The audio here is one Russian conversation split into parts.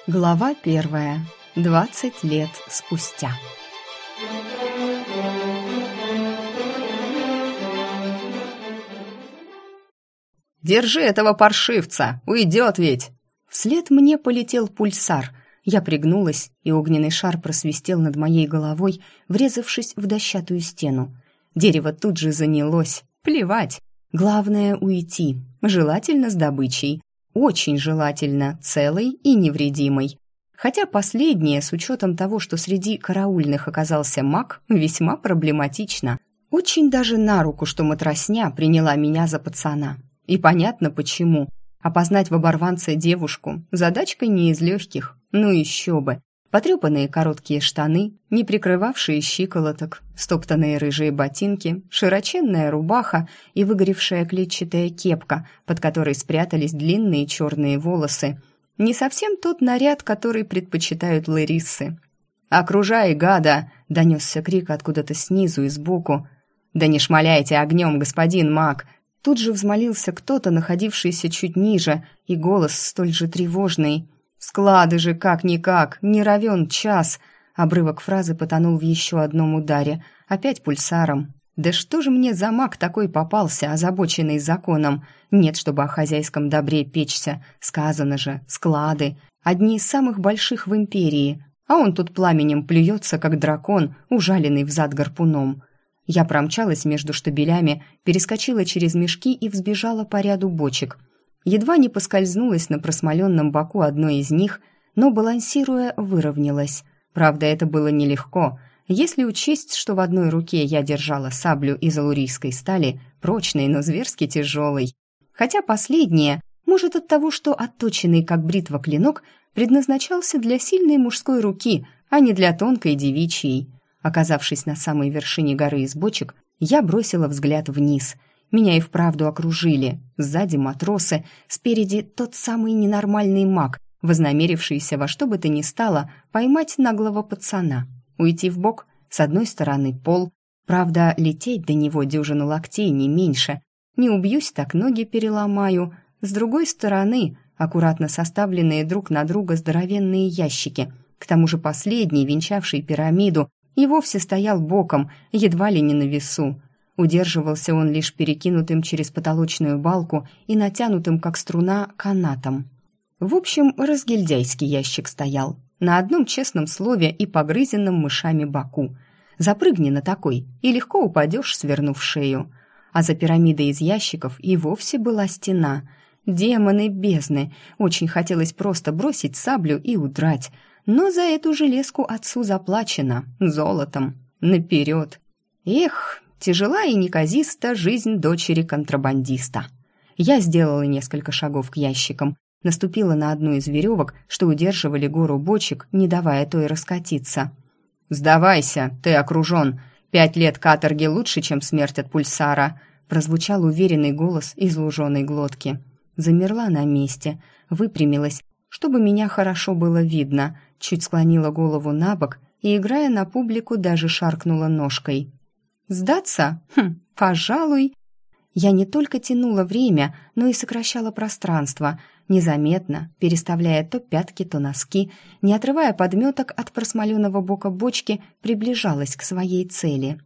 Глава 1. 20 лет спустя. «Держи этого паршивца! Уйдет ведь!» Вслед мне полетел пульсар. Я пригнулась, и огненный шар просвистел над моей головой, врезавшись в дощатую стену. Дерево тут же занялось. Плевать. Главное — уйти. Желательно с добычей. Очень желательно целой и невредимой. Хотя последнее, с учетом того, что среди караульных оказался маг, весьма проблематично. Очень даже на руку, что матросня приняла меня за пацана. И понятно почему. Опознать в оборванце девушку – задачка не из легких. Ну еще бы. Потрепанные короткие штаны, не прикрывавшие щиколоток, стоптанные рыжие ботинки, широченная рубаха и выгоревшая клетчатая кепка, под которой спрятались длинные черные волосы. Не совсем тот наряд, который предпочитают лэриссы. «Окружай, гада!» – донесся крик откуда-то снизу и сбоку. «Да не шмаляйте огнем, господин маг!» Тут же взмолился кто-то, находившийся чуть ниже, и голос столь же тревожный. «Склады же как-никак, не равен час!» Обрывок фразы потонул в еще одном ударе, опять пульсаром. «Да что же мне за маг такой попался, озабоченный законом? Нет, чтобы о хозяйском добре печься. Сказано же, склады. Одни из самых больших в империи. А он тут пламенем плюется, как дракон, ужаленный взад гарпуном». Я промчалась между штабелями, перескочила через мешки и взбежала по ряду бочек. Едва не поскользнулась на просмоленном боку одной из них, но, балансируя, выровнялась. Правда, это было нелегко, если учесть, что в одной руке я держала саблю из алурийской стали, прочной, но зверски тяжелой. Хотя последнее, может, от того, что отточенный как бритва клинок предназначался для сильной мужской руки, а не для тонкой девичьей. Оказавшись на самой вершине горы из бочек, я бросила взгляд вниз. Меня и вправду окружили. Сзади матросы, спереди тот самый ненормальный маг, вознамерившийся во что бы то ни стало поймать наглого пацана. Уйти вбок, с одной стороны пол, правда, лететь до него дюжину локтей не меньше. Не убьюсь, так ноги переломаю. С другой стороны, аккуратно составленные друг на друга здоровенные ящики. К тому же последний, венчавший пирамиду, и вовсе стоял боком, едва ли не на весу. Удерживался он лишь перекинутым через потолочную балку и натянутым, как струна, канатом. В общем, разгильдяйский ящик стоял, на одном честном слове и погрызенном мышами боку. Запрыгни на такой, и легко упадешь, свернув шею. А за пирамидой из ящиков и вовсе была стена. Демоны бездны, очень хотелось просто бросить саблю и удрать. Но за эту железку отцу заплачено золотом. Наперед. Эх, тяжела и неказиста жизнь дочери контрабандиста. Я сделала несколько шагов к ящикам, наступила на одну из веревок, что удерживали гору бочек, не давая той раскатиться. «Сдавайся, ты окружен. 5 лет каторги лучше, чем смерть от пульсара», прозвучал уверенный голос из луженой глотки. Замерла на месте, выпрямилась, чтобы меня хорошо было видно, чуть склонила голову на бок и, играя на публику, даже шаркнула ножкой. «Сдаться? Пожалуй». Я не только тянула время, но и сокращала пространство, незаметно, переставляя то пятки, то носки, не отрывая подметок от просмоленного бока бочки, приближалась к своей цели.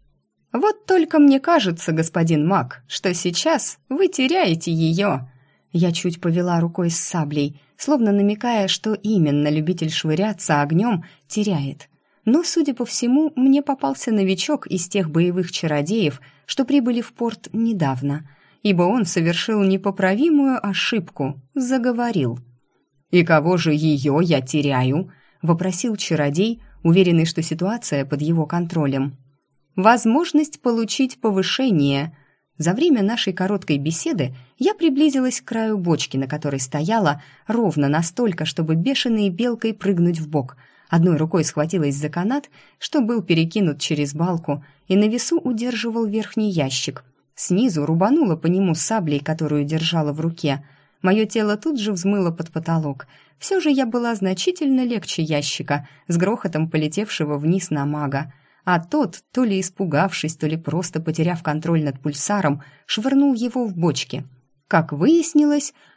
«Вот только мне кажется, господин маг, что сейчас вы теряете ее». Я чуть повела рукой с саблей, словно намекая, что именно любитель швыряться огнем теряет. Но, судя по всему, мне попался новичок из тех боевых чародеев, что прибыли в порт недавно, ибо он совершил непоправимую ошибку, заговорил. «И кого же ее я теряю?» — вопросил чародей, уверенный, что ситуация под его контролем. «Возможность получить повышение». За время нашей короткой беседы я приблизилась к краю бочки, на которой стояла, ровно настолько, чтобы бешеной белкой прыгнуть в бок. Одной рукой схватилась за канат, что был перекинут через балку, и на весу удерживал верхний ящик. Снизу рубанула по нему саблей, которую держала в руке. Мое тело тут же взмыло под потолок. Все же я была значительно легче ящика, с грохотом полетевшего вниз на мага. А тот, то ли испугавшись, то ли просто потеряв контроль над пульсаром, швырнул его в бочки. Как выяснилось,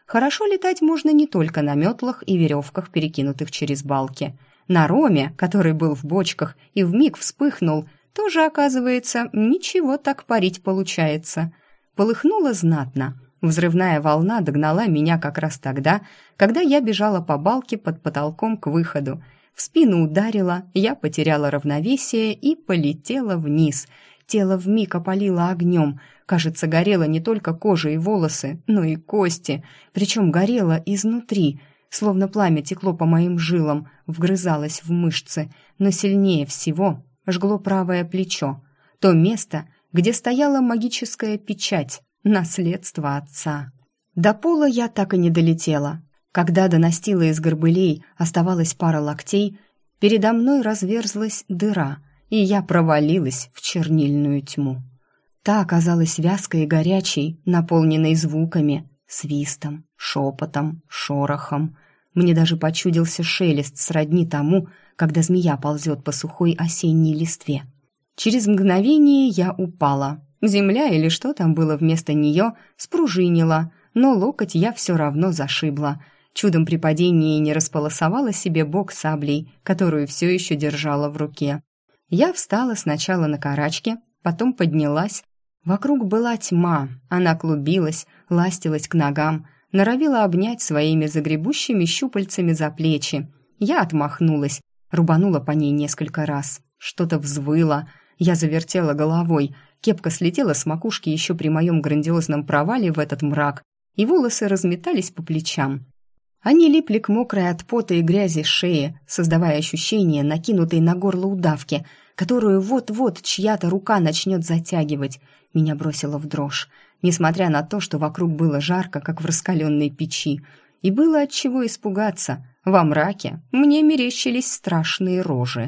Хорошо летать можно не только на метлах и веревках, перекинутых через балки. На роме, который был в бочках и вмиг вспыхнул, тоже, оказывается, ничего так парить получается. Полыхнуло знатно. Взрывная волна догнала меня как раз тогда, когда я бежала по балке под потолком к выходу. В спину ударила, я потеряла равновесие и полетела вниз. Тело вмиг опалило огнем. Кажется, горело не только кожа и волосы, но и кости. Причем горело изнутри, словно пламя текло по моим жилам, вгрызалось в мышцы. Но сильнее всего жгло правое плечо. То место, где стояла магическая печать, наследство отца. До пола я так и не долетела. Когда до настила из горбылей оставалась пара локтей, передо мной разверзлась дыра, и я провалилась в чернильную тьму. Та оказалась вязкой и горячей, наполненной звуками, свистом, шепотом, шорохом. Мне даже почудился шелест сродни тому, когда змея ползет по сухой осенней листве. Через мгновение я упала. Земля или что там было вместо нее спружинила, но локоть я все равно зашибла. Чудом при падении не располосовала себе бок саблей, которую все еще держала в руке. Я встала сначала на карачки, потом поднялась. Вокруг была тьма, она клубилась, ластилась к ногам, норовила обнять своими загребущими щупальцами за плечи. Я отмахнулась, рубанула по ней несколько раз. Что-то взвыло, я завертела головой, кепка слетела с макушки еще при моем грандиозном провале в этот мрак, и волосы разметались по плечам. Они липли к мокрой от пота и грязи шее, создавая ощущение накинутой на горло удавки, которую вот-вот чья-то рука начнет затягивать. Меня бросило в дрожь, несмотря на то, что вокруг было жарко, как в раскаленной печи, и было от чего испугаться. Во мраке мне мерещились страшные рожи.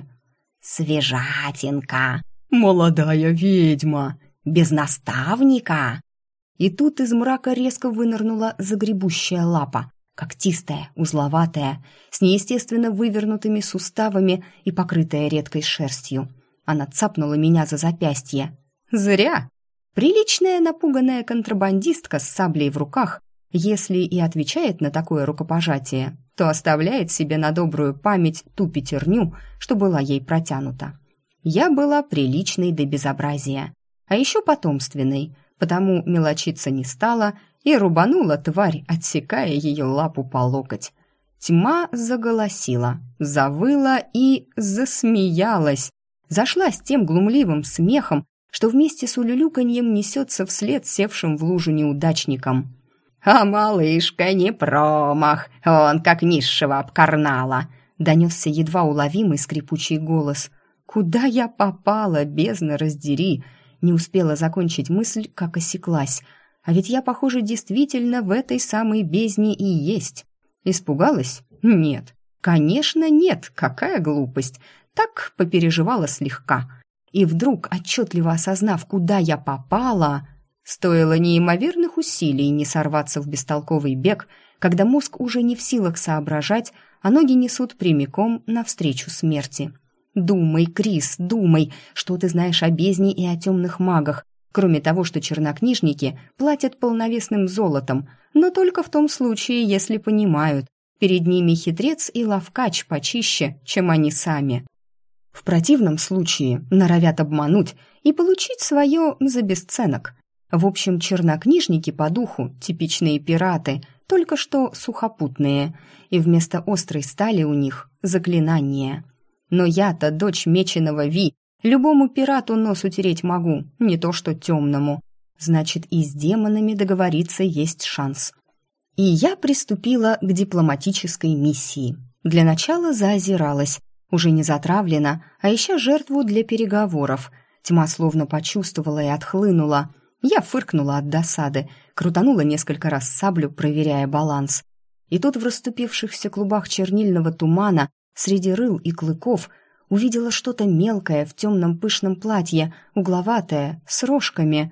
«Свежатинка! Молодая ведьма! Без наставника!» И тут из мрака резко вынырнула загребущая лапа, когтистая, узловатая, с неестественно вывернутыми суставами и покрытая редкой шерстью. Она цапнула меня за запястье. Зря! Приличная напуганная контрабандистка с саблей в руках, если и отвечает на такое рукопожатие, то оставляет себе на добрую память ту пятерню, что была ей протянута. Я была приличной до безобразия, а еще потомственной, потому мелочиться не стала и рубанула тварь, отсекая ее лапу по локоть. Тьма заголосила, завыла и засмеялась. Зашлась тем глумливым смехом, что вместе с улюлюканьем несется вслед севшим в лужу неудачникам. «А малышка не промах, он как низшего обкарнала!» Донесся едва уловимый скрипучий голос. «Куда я попала, бездна раздери!» Не успела закончить мысль, как осеклась. А ведь я, похоже, действительно в этой самой бездне и есть. Испугалась? Нет. Конечно, нет. Какая глупость. Так попереживала слегка. И вдруг, отчетливо осознав, куда я попала, стоило неимоверных усилий не сорваться в бестолковый бег, когда мозг уже не в силах соображать, а ноги несут прямиком навстречу смерти. Думай, Крис, думай, что ты знаешь о бездне и о темных магах, кроме того, что чернокнижники платят полновесным золотом, но только в том случае, если понимают, перед ними хитрец и ловкач почище, чем они сами. В противном случае норовят обмануть и получить свое за бесценок. В общем, чернокнижники по духу типичные пираты, только что сухопутные, и вместо острой стали у них заклинания. Но я-то дочь меченого Ви, любому пирату нос утереть могу, не то что темному. Значит, и с демонами договориться есть шанс. И я приступила к дипломатической миссии. Для начала заозиралась, уже не затравлена, а ища жертву для переговоров. Тьма словно почувствовала и отхлынула. Я фыркнула от досады, крутанула несколько раз саблю, проверяя баланс. И тут в расступившихся клубах чернильного тумана среди рыл и клыков увидела что-то мелкое в темном пышном платье, угловатое, с рожками.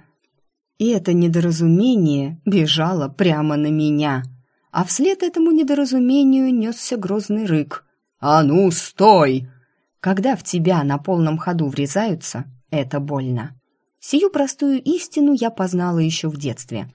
И это недоразумение бежало прямо на меня. А вслед этому недоразумению несся грозный рык. «А ну, стой!» Когда в тебя на полном ходу врезаются, это больно. Сию простую истину я познала еще в детстве.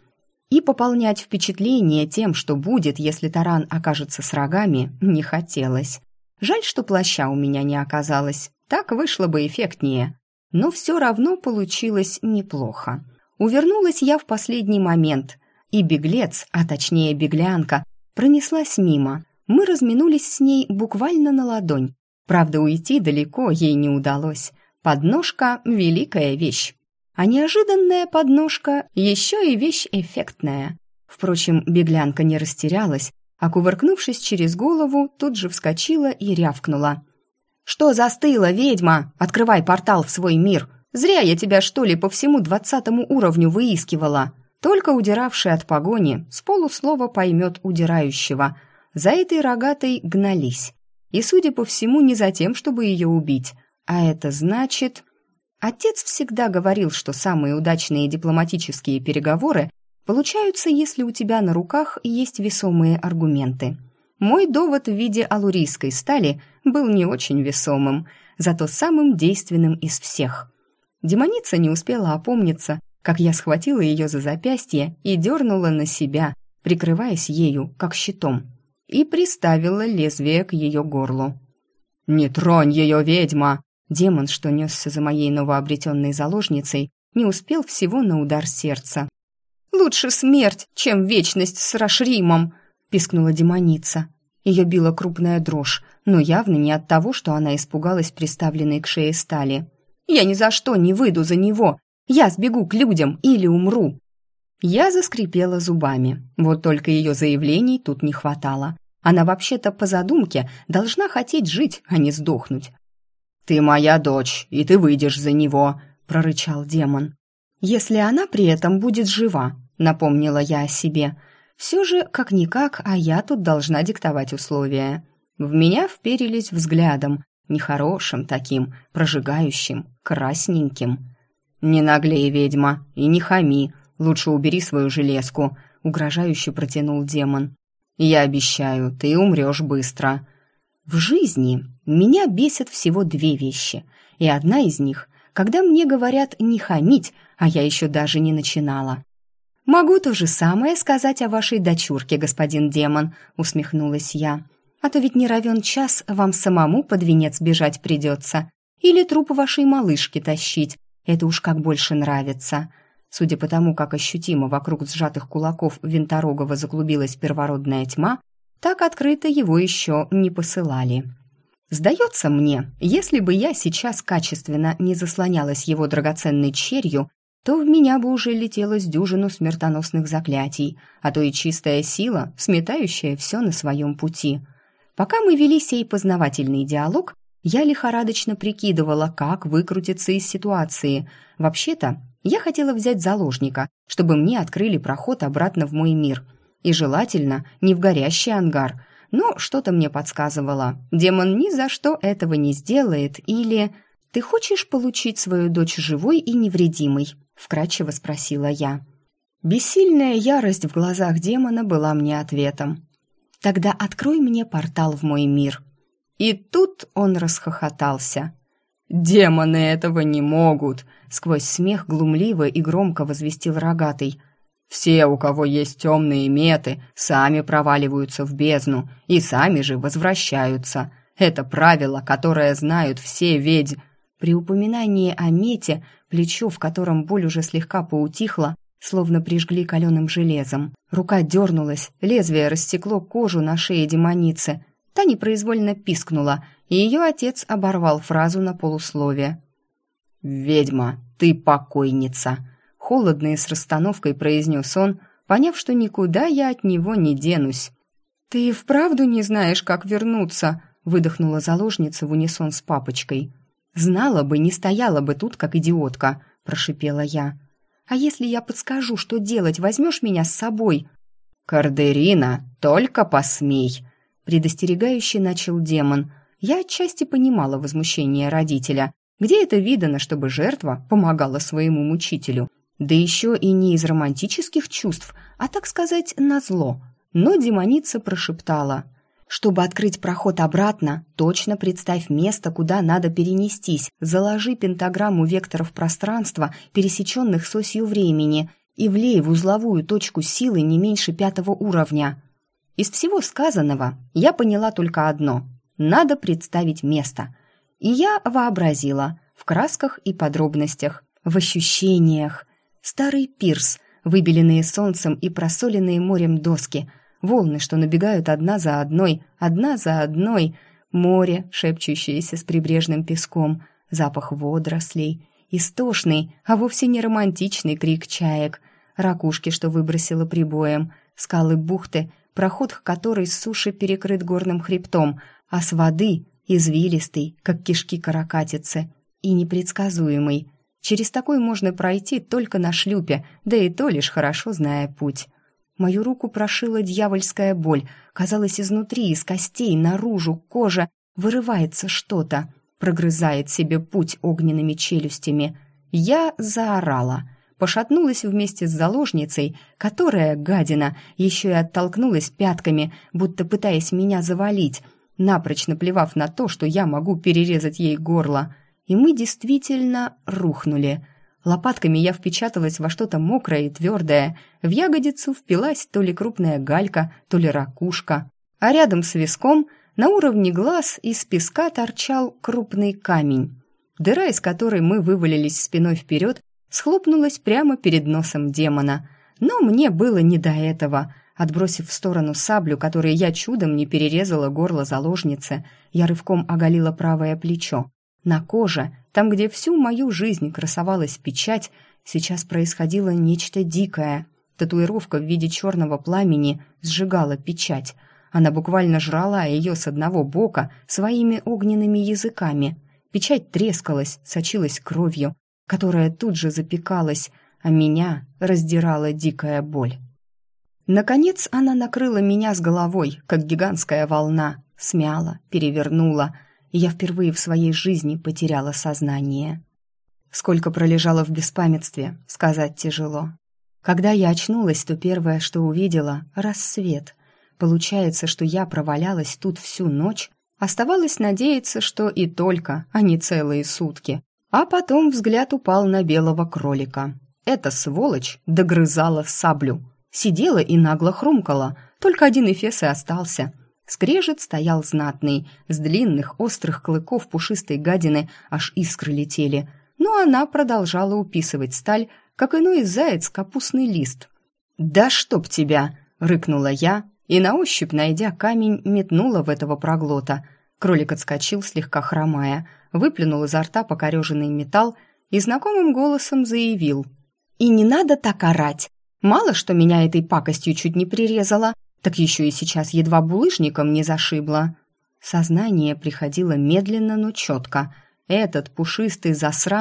И пополнять впечатление тем, что будет, если таран окажется с рогами, не хотелось. Жаль, что плаща у меня не оказалось, так вышло бы эффектнее. Но все равно получилось неплохо. Увернулась я в последний момент, и беглец, а точнее беглянка, пронеслась мимо. Мы разминулись с ней буквально на ладонь. Правда, уйти далеко ей не удалось. Подножка — великая вещь. А неожиданная подножка — еще и вещь эффектная. Впрочем, беглянка не растерялась, а, кувыркнувшись через голову, тут же вскочила и рявкнула. «Что застыла, ведьма? Открывай портал в свой мир! Зря я тебя, что ли, по всему 20 уровню выискивала!» Только удиравший от погони с полуслова поймет удирающего. За этой рогатой гнались. И, судя по всему, не за тем, чтобы ее убить. А это значит... Отец всегда говорил, что самые удачные дипломатические переговоры получаются, если у тебя на руках есть весомые аргументы. Мой довод в виде алурийской стали был не очень весомым, зато самым действенным из всех. Демоница не успела опомниться, как я схватила ее за запястье и дернула на себя, прикрываясь ею, как щитом, и приставила лезвие к ее горлу. «Не тронь ее, ведьма!» Демон, что несся за моей новообретенной заложницей, не успел всего на удар сердца. «Лучше смерть, чем вечность с Рашримом!» — пискнула демоница. Ее била крупная дрожь, но явно не от того, что она испугалась приставленной к шее стали. «Я ни за что не выйду за него! Я сбегу к людям или умру!» Я заскрипела зубами, вот только ее заявлений тут не хватало. Она вообще-то по задумке должна хотеть жить, а не сдохнуть. «Ты моя дочь, и ты выйдешь за него», — прорычал демон. «Если она при этом будет жива», — напомнила я о себе. «Все же, как-никак, а я тут должна диктовать условия». В меня вперились взглядом, нехорошим таким, прожигающим, красненьким. «Не наглей, ведьма, и не хами, лучше убери свою железку», — угрожающе протянул демон. «Я обещаю, ты умрешь быстро». В жизни меня бесят всего 2 вещи, и одна из них, когда мне говорят не хамить, а я еще даже не начинала. «Могу то же самое сказать о вашей дочурке, господин демон», — усмехнулась я. «А то ведь не равен час вам самому под венец бежать придется. Или труп вашей малышки тащить, это уж как больше нравится». Судя по тому, как ощутимо вокруг сжатых кулаков Винторогова заклубилась первородная тьма, так открыто его еще не посылали. Сдается мне, если бы я сейчас качественно не заслонялась его драгоценной черью, то в меня бы уже летело с дюжину смертоносных заклятий, а то и чистая сила, сметающая все на своем пути. Пока мы вели сей познавательный диалог, я лихорадочно прикидывала, как выкрутиться из ситуации. Вообще-то, я хотела взять заложника, чтобы мне открыли проход обратно в мой мир. И желательно не в горящий ангар. Но что-то мне подсказывало. Демон ни за что этого не сделает. Или «Ты хочешь получить свою дочь живой и невредимой?» — вкратчиво спросила я. Бессильная ярость в глазах демона была мне ответом. «Тогда открой мне портал в мой мир». И тут он расхохотался. «Демоны этого не могут!» — сквозь смех глумливо и громко возвестил рогатый. «Все, у кого есть темные меты, сами проваливаются в бездну и сами же возвращаются. Это правило, которое знают все ведь...» При упоминании о мете плечо, в котором боль уже слегка поутихла, словно прижгли каленым железом. Рука дернулась, лезвие рассекло кожу на шее демоницы. Та непроизвольно пискнула, и ее отец оборвал фразу на полуслове. «Ведьма, ты покойница!» Холодно и с расстановкой произнес он, поняв, что никуда я от него не денусь. «Ты и вправду не знаешь, как вернуться?» выдохнула заложница в унисон с папочкой. «Знала бы, не стояла бы тут, как идиотка», прошипела я. «А если я подскажу, что делать, возьмешь меня с собой?» «Кардерина, только посмей!» предостерегающе начал демон. Я отчасти понимала возмущение родителя. Где это видано, чтобы жертва помогала своему мучителю? Да еще и не из романтических чувств, а, так сказать, назло. Но демоница прошептала: «Чтобы открыть проход обратно, точно представь место, куда надо перенестись, заложи пентаграмму векторов пространства, пересеченных с осью времени, и влей в узловую точку силы не меньше 5-го уровня. Из всего сказанного я поняла только одно – надо представить место. И я вообразила в красках и подробностях, в ощущениях. Старый пирс, выбеленные солнцем и просоленные морем доски, волны, что набегают одна за одной, море, шепчущееся с прибрежным песком, запах водорослей, истошный, а вовсе не романтичный крик чаек, ракушки, что выбросило прибоем, скалы бухты, проход к которой с суши перекрыт горным хребтом, а с воды извилистый, как кишки каракатицы, и непредсказуемый. Через такой можно пройти только на шлюпе, да и то лишь хорошо зная путь. Мою руку прошила дьявольская боль. Казалось, изнутри, из костей, наружу, кожа, вырывается что-то, прогрызает себе путь огненными челюстями. Я заорала, пошатнулась вместе с заложницей, которая, гадина, еще и оттолкнулась пятками, будто пытаясь меня завалить, напрочь наплевав на то, что я могу перерезать ей горло. И мы действительно рухнули. Лопатками я впечаталась во что-то мокрое и твердое. В ягодицу впилась то ли крупная галька, то ли ракушка. А рядом с виском, на уровне глаз, из песка торчал крупный камень. Дыра, из которой мы вывалились спиной вперед, схлопнулась прямо перед носом демона. Но мне было не до этого. Отбросив в сторону саблю, которой я чудом не перерезала горло заложницы, я рывком оголила правое плечо. На коже, там, где всю мою жизнь красовалась печать, сейчас происходило нечто дикое. Татуировка в виде черного пламени сжигала печать. Она буквально жрала ее с одного бока своими огненными языками. Печать трескалась, сочилась кровью, которая тут же запекалась, а меня раздирала дикая боль. Наконец она накрыла меня с головой, как гигантская волна, смяла, перевернула, и я впервые в своей жизни потеряла сознание. Сколько пролежала в беспамятстве, сказать тяжело. Когда я очнулась, то первое, что увидела — рассвет. Получается, что я провалялась тут всю ночь, оставалось надеяться, что и только, а не целые сутки. А потом взгляд упал на белого кролика. Эта сволочь догрызала саблю. Сидела и нагло хрумкала, только один эфес и остался. Скрежет стоял знатный, с длинных острых клыков пушистой гадины аж искры летели, но она продолжала уписывать сталь, как иной заяц капустный лист. «Да чтоб тебя!» — рыкнула я, и на ощупь, найдя камень, метнула в этого проглота. Кролик отскочил, слегка хромая, выплюнул изо рта покореженный металл и знакомым голосом заявил: «И не надо так орать! Мало что меня этой пакостью чуть не прирезала, так еще и сейчас едва булыжником не зашибла». Сознание приходило медленно, но четко. Этот пушистый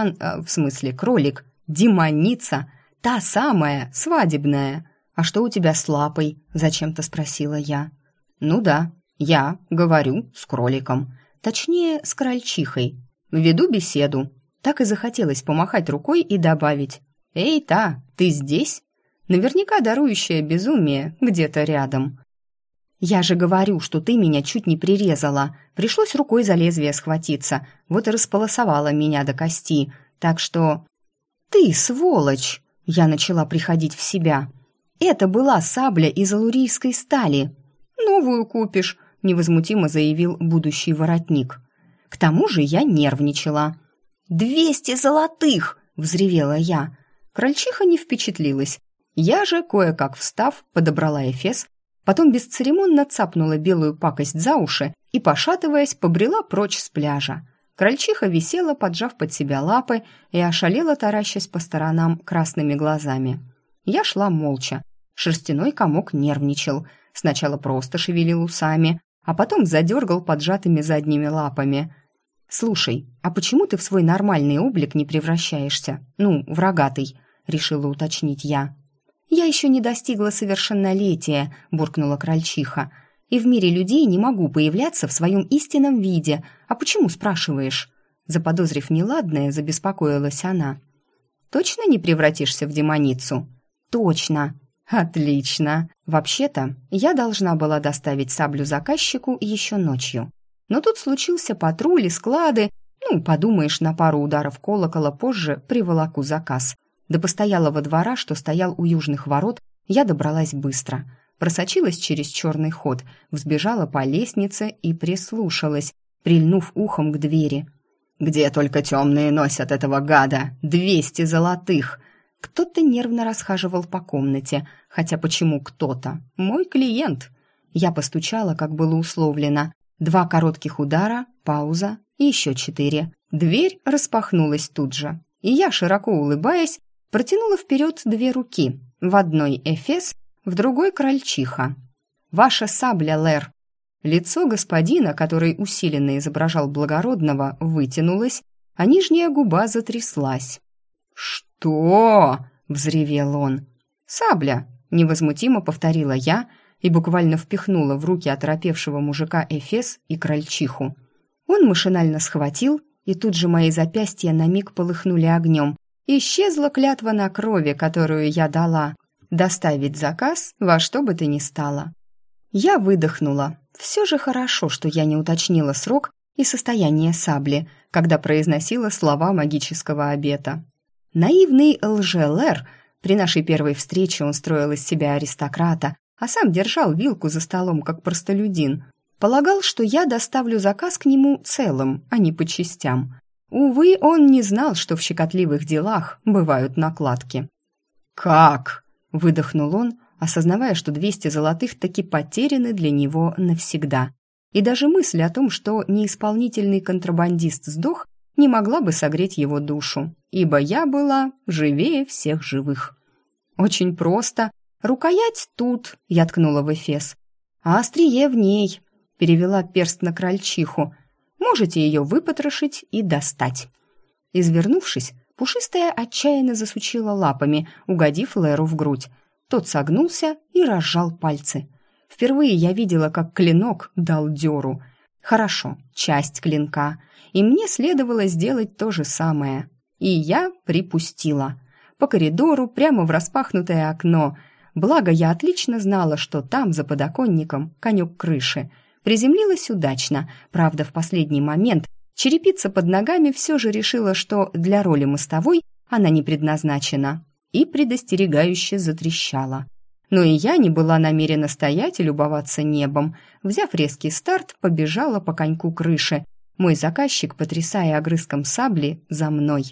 кролик, демоница, та самая, свадебная. «А что у тебя с лапой?» – зачем-то спросила я. «Ну да, я говорю с кроликом, точнее, с крольчихой. Веду беседу». Так и захотелось помахать рукой и добавить: «Эй, ты здесь?» Наверняка дарующая безумие где-то рядом. «Я же говорю, что ты меня чуть не прирезала. Пришлось рукой за лезвие схватиться, вот и располосовала меня до кости. Так что...» «Ты, сволочь!» Я начала приходить в себя. «Это была сабля из алурийской стали». «Новую купишь», — невозмутимо заявил будущий воротник. К тому же я нервничала. 200 золотых!» — взревела я. Крольчиха не впечатлилась. Я же, кое-как встав, подобрала эфес, потом бесцеремонно цапнула белую пакость за уши и, пошатываясь, побрела прочь с пляжа. Крольчиха висела, поджав под себя лапы, и ошалела, таращась по сторонам красными глазами. Я шла молча. Шерстяной комок нервничал. Сначала просто шевелил усами, а потом задергал поджатыми задними лапами. «Слушай, а почему ты в свой нормальный облик не превращаешься? Ну, в рогатый», — решила уточнить я. «Я еще не достигла совершеннолетия», — буркнула крольчиха. «И в мире людей не могу появляться в своем истинном виде. А почему, спрашиваешь?» Заподозрив неладное, забеспокоилась она. «Точно не превратишься в демоницу?» «Точно». «Отлично. Вообще-то, я должна была доставить саблю заказчику еще ночью. Но тут случился патруль и склады. Ну, подумаешь, на пару ударов колокола позже приволоку заказ. До постоялого двора, что стоял у южных ворот, я добралась быстро. Просочилась через черный ход, взбежала по лестнице и прислушалась, прильнув ухом к двери. «Где только темные носят этого гада? 200 золотых!» Кто-то нервно расхаживал по комнате, хотя почему кто-то? Мой клиент. Я постучала, как было условлено. 2 коротких удара, пауза и еще 4. Дверь распахнулась тут же, и я, широко улыбаясь, протянула вперед 2 руки. В одной эфес, в другой крольчиха. «Ваша сабля, Лэр!» Лицо господина, который усиленно изображал благородного, вытянулось, а нижняя губа затряслась. «Что?» — взревел он. «Сабля!» — невозмутимо повторила я и буквально впихнула в руки оторопевшего мужика эфес и крольчиху. Он машинально схватил, и тут же мои запястья на миг полыхнули огнем. Исчезла клятва на крови, которую я дала. Доставить заказ во что бы то ни стало. Я выдохнула. Все же хорошо, что я не уточнила срок и состояние сабли, когда произносила слова магического обета. Наивный лже-Лэр, при нашей первой встрече он строил из себя аристократа, а сам держал вилку за столом, как простолюдин, полагал, что я доставлю заказ к нему целым, а не по частям. Увы, он не знал, что в щекотливых делах бывают накладки. «Как?» — выдохнул он, осознавая, что 200 золотых таки потеряны для него навсегда. И даже мысль о том, что неисполнительный контрабандист сдох, не могла бы согреть его душу, ибо я была живее всех живых. «Очень просто. Рукоять тут», — я ткнула в эфес. «А острие в ней», — перевела перст на крольчиху. «Можете ее выпотрошить и достать». Извернувшись, пушистая отчаянно засучила лапами, угодив Лэру в грудь. Тот согнулся и разжал пальцы. Впервые я видела, как клинок дал дёру. Хорошо, часть клинка. И мне следовало сделать то же самое. И я припустила. По коридору, прямо в распахнутое окно. Благо, я отлично знала, что там, за подоконником, конек крыши. Приземлилась удачно. Правда, в последний момент черепица под ногами все же решила, что для роли мостовой она не предназначена. И предостерегающе затрещала. Но и я не была намерена стоять и любоваться небом. Взяв резкий старт, побежала по коньку крыши. Мой заказчик, потрясая огрызком сабли, за мной.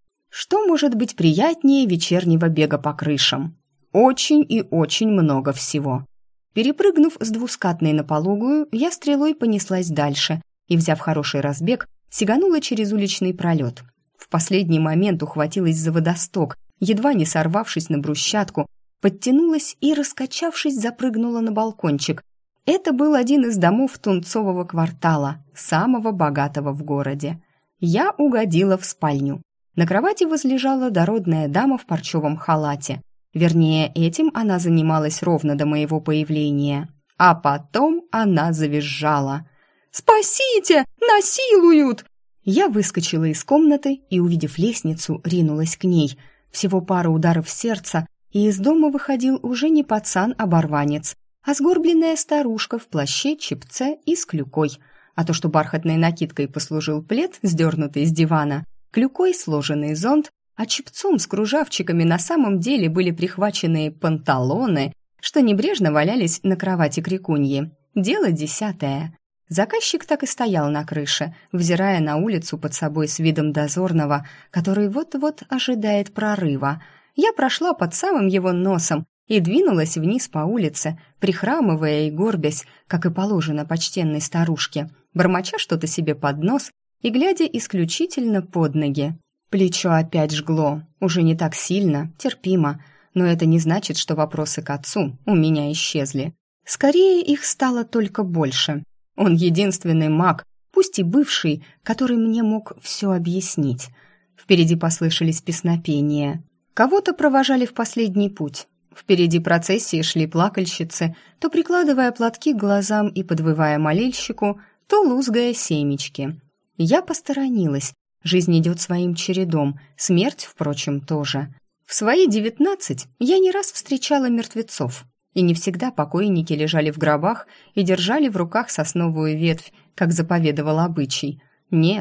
Что может быть приятнее вечернего бега по крышам? Очень и очень много всего. Перепрыгнув с двускатной на пологую, я стрелой понеслась дальше и, взяв хороший разбег, сиганула через уличный пролет. В последний момент ухватилась за водосток, едва не сорвавшись на брусчатку, подтянулась и, раскачавшись, запрыгнула на балкончик. Это был один из домов Тунцового квартала, самого богатого в городе. Я угодила в спальню. На кровати возлежала дородная дама в парчевом халате. Вернее, этим она занималась ровно до моего появления. А потом она завизжала. «Спасите! Насилуют!» Я выскочила из комнаты и, увидев лестницу, ринулась к ней. Всего пара ударов сердца, и из дома выходил уже не пацан-оборванец, а сгорбленная старушка в плаще, чепце и с клюкой. А то, что бархатной накидкой послужил плед, сдернутый с дивана, клюкой сложенный зонт, а чепцом с кружавчиками на самом деле были прихваченные панталоны, что небрежно валялись на кровати крикуньи. Дело 10. Заказчик так и стоял на крыше, взирая на улицу под собой с видом дозорного, который вот-вот ожидает прорыва. Я прошла под самым его носом и двинулась вниз по улице, прихрамывая и горбясь, как и положено почтенной старушке, бормоча что-то себе под нос и глядя исключительно под ноги. Плечо опять жгло, уже не так сильно, терпимо, но это не значит, что вопросы к отцу у меня исчезли. Скорее, их стало только больше. Он единственный маг, пусть и бывший, который мне мог все объяснить. Впереди послышались песнопения. Кого-то провожали в последний путь. Впереди процессии шли плакальщицы, то прикладывая платки к глазам и подвывая молельщику, то лузгая семечки. Я посторонилась. Жизнь идет своим чередом, смерть, впрочем, тоже. В свои 19 я не раз встречала мертвецов, и не всегда покойники лежали в гробах и держали в руках сосновую ветвь, как заповедовал обычай. Нет,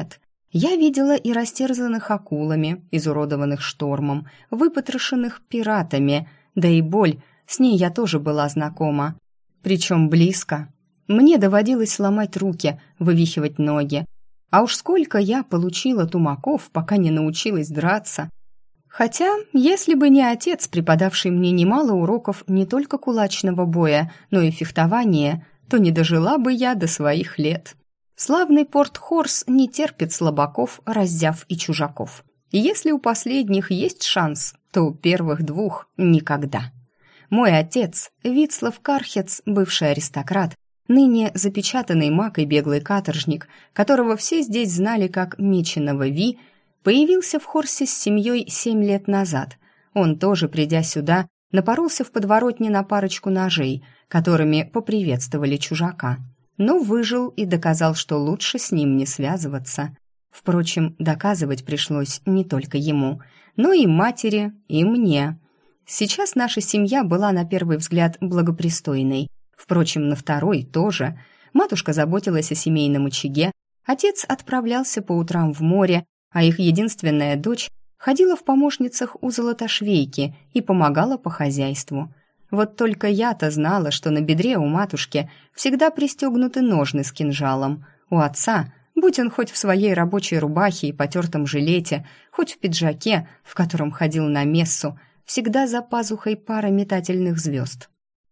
Я видела и растерзанных акулами, изуродованных штормом, выпотрошенных пиратами, да и боль, с ней я тоже была знакома. Причем близко. Мне доводилось ломать руки, вывихивать ноги. А уж сколько я получила тумаков, пока не научилась драться. Хотя, если бы не отец, преподавший мне немало уроков не только кулачного боя, но и фехтования, то не дожила бы я до своих лет. Славный Порт-Хорс не терпит слабаков, раззяв и чужаков. И если у последних есть шанс, то у первых двух никогда. Мой отец, Вицлав Кархец, бывший аристократ, ныне запечатанный маг и беглый каторжник, которого все здесь знали как Меченого Ви, появился в Хорсе с семьей 7 лет назад. Он тоже, придя сюда, напоролся в подворотне на парочку ножей, которыми поприветствовали чужака. Но выжил и доказал, что лучше с ним не связываться. Впрочем, доказывать пришлось не только ему, но и матери, и мне. Сейчас наша семья была на первый взгляд благопристойной. Впрочем, на второй тоже. Матушка заботилась о семейном очаге, отец отправлялся по утрам в море, а их единственная дочь ходила в помощницах у золотошвейки и помогала по хозяйству. Вот только я-то знала, что на бедре у матушки всегда пристегнуты ножны с кинжалом. У отца, будь он хоть в своей рабочей рубахе и потертом жилете, хоть в пиджаке, в котором ходил на мессу, всегда за пазухой пара метательных звезд.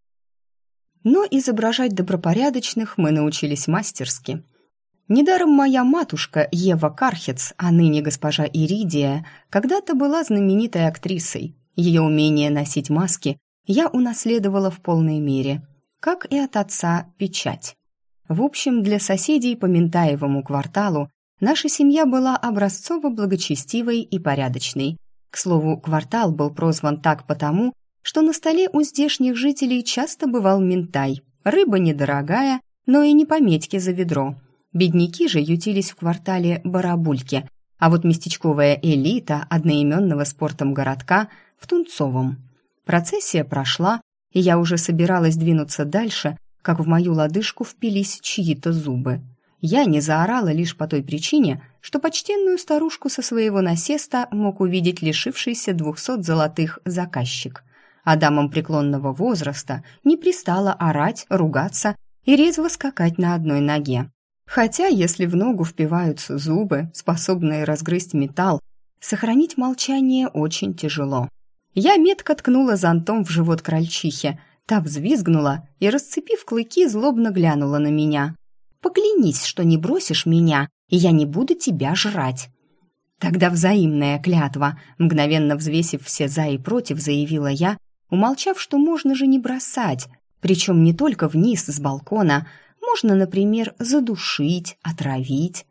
Но изображать добропорядочных мы научились мастерски. Недаром моя матушка Ева Кархец, а ныне госпожа Иридия, когда-то была знаменитой актрисой. Ее умение носить маски я унаследовала в полной мере, как и от отца печать. В общем, для соседей по Ментаевому кварталу наша семья была образцово-благочестивой и порядочной. К слову, квартал был прозван так потому, что на столе у здешних жителей часто бывал минтай. Рыба недорогая, но и не по медьке за ведро. Бедняки же ютились в квартале Барабульки, а вот местечковая элита одноименного спортом городка в Тунцовом. Процессия прошла, и я уже собиралась двинуться дальше, как в мою лодыжку впились чьи-то зубы. Я не заорала лишь по той причине, что почтенную старушку со своего насеста мог увидеть лишившийся 200 золотых заказчик. А дамам преклонного возраста не пристало орать, ругаться и резво скакать на одной ноге. Хотя, если в ногу впиваются зубы, способные разгрызть металл, сохранить молчание очень тяжело. Я метко ткнула зонтом в живот крольчихе, та взвизгнула и, расцепив клыки, злобно глянула на меня. «Поклянись, что не бросишь меня, и я не буду тебя жрать». «Тогда взаимная клятва», мгновенно взвесив все «за» и «против», заявила я, умолчав, что можно же не бросать, причем не только вниз с балкона, можно, например, задушить, отравить.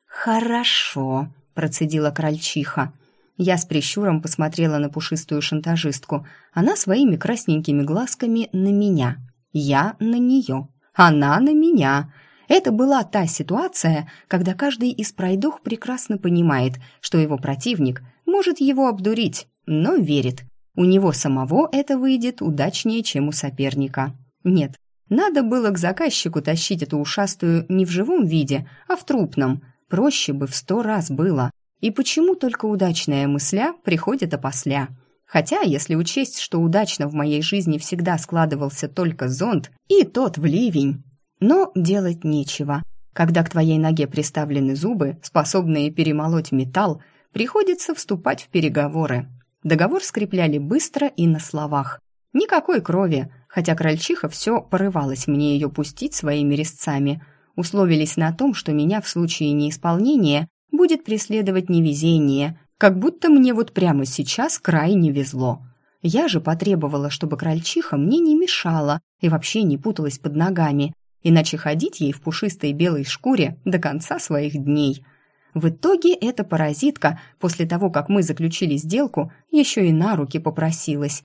«Хорошо», — процедила крольчиха. Я с прищуром посмотрела на пушистую шантажистку. Она своими красненькими глазками на меня. Я на нее. Она на меня. Это была та ситуация, когда каждый из пройдох прекрасно понимает, что его противник может его обдурить, но верит. У него самого это выйдет удачнее, чем у соперника. Нет, надо было к заказчику тащить эту ушастую не в живом виде, а в трупном. Проще бы в 100 раз было. И почему только удачная мысля приходит опосля? Хотя, если учесть, что удачно в моей жизни всегда складывался только зонт, и тот в ливень. Но делать нечего. Когда к твоей ноге приставлены зубы, способные перемолоть металл, приходится вступать в переговоры. Договор скрепляли быстро и на словах. Никакой крови, хотя крольчиха все порывалась мне ее пустить своими резцами. Условились на том, что меня в случае неисполнения будет преследовать невезение, как будто мне вот прямо сейчас крайне везло. Я же потребовала, чтобы крольчиха мне не мешала и вообще не путалась под ногами, иначе ходить ей в пушистой белой шкуре до конца своих дней. В итоге эта паразитка, после того, как мы заключили сделку, еще и на руки попросилась.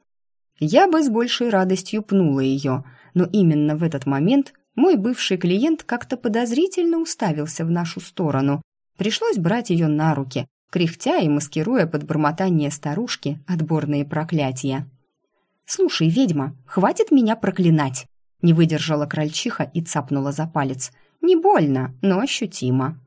Я бы с большей радостью пнула ее, но именно в этот момент мой бывший клиент как-то подозрительно уставился в нашу сторону. Пришлось брать ее на руки, кряхтя и маскируя под бормотание старушки отборные проклятия. «Слушай, ведьма, хватит меня проклинать!» Не выдержала крольчиха и цапнула за палец. Не больно, но ощутимо.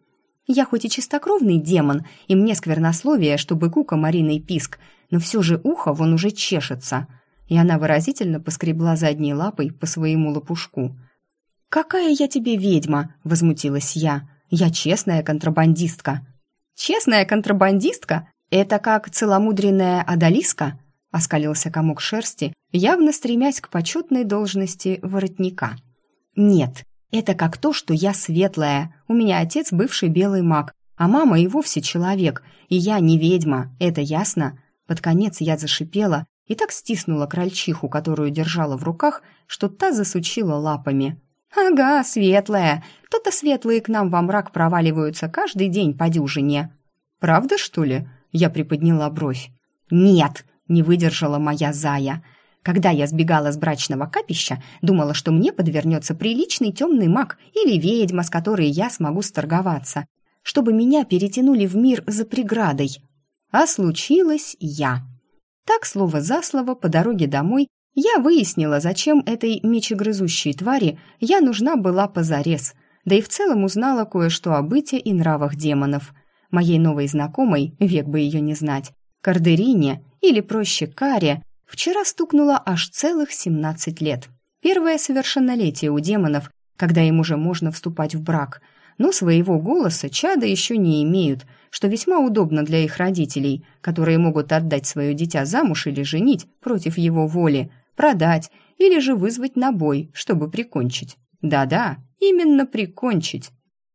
Я хоть и чистокровный демон, и мне сквернословие, что быку комариный писк, но все же ухо вон уже чешется». И она выразительно поскребла задней лапой по своему лопушку. «Какая я тебе ведьма?» – возмутилась я. «Я честная контрабандистка». «Честная контрабандистка? Это как целомудренная одолиска?» – оскалился комок шерсти, явно стремясь к почетной должности воротника. «Нет, это как то, что я светлая. У меня отец бывший белый маг, а мама и вовсе человек, и я не ведьма, это ясно?» Под конец я зашипела и так стиснула крольчиху, которую держала в руках, что та засучила лапами. «Ага, светлая. То-то светлые к нам во мрак проваливаются каждый день по дюжине». «Правда, что ли?» — я приподняла бровь. «Нет», — не выдержала моя зая. «Когда я сбегала с брачного капища, думала, что мне подвернется приличный темный маг или ведьма, с которой я смогу сторговаться, чтобы меня перетянули в мир за преградой. А случилось я». Так, слово за слово, по дороге домой я выяснила, зачем этой мечегрызущей твари я нужна была позарез, да и в целом узнала кое-что о быте и нравах демонов. Моей новой знакомой, век бы ее не знать, Кардерине, или проще Каре, вчера стукнуло аж целых 17 лет. Первое совершеннолетие у демонов, когда им уже можно вступать в брак. Но своего голоса чада еще не имеют, что весьма удобно для их родителей, которые могут отдать свое дитя замуж или женить против его воли, продать или же вызвать на бой, чтобы прикончить. Да-да, именно прикончить.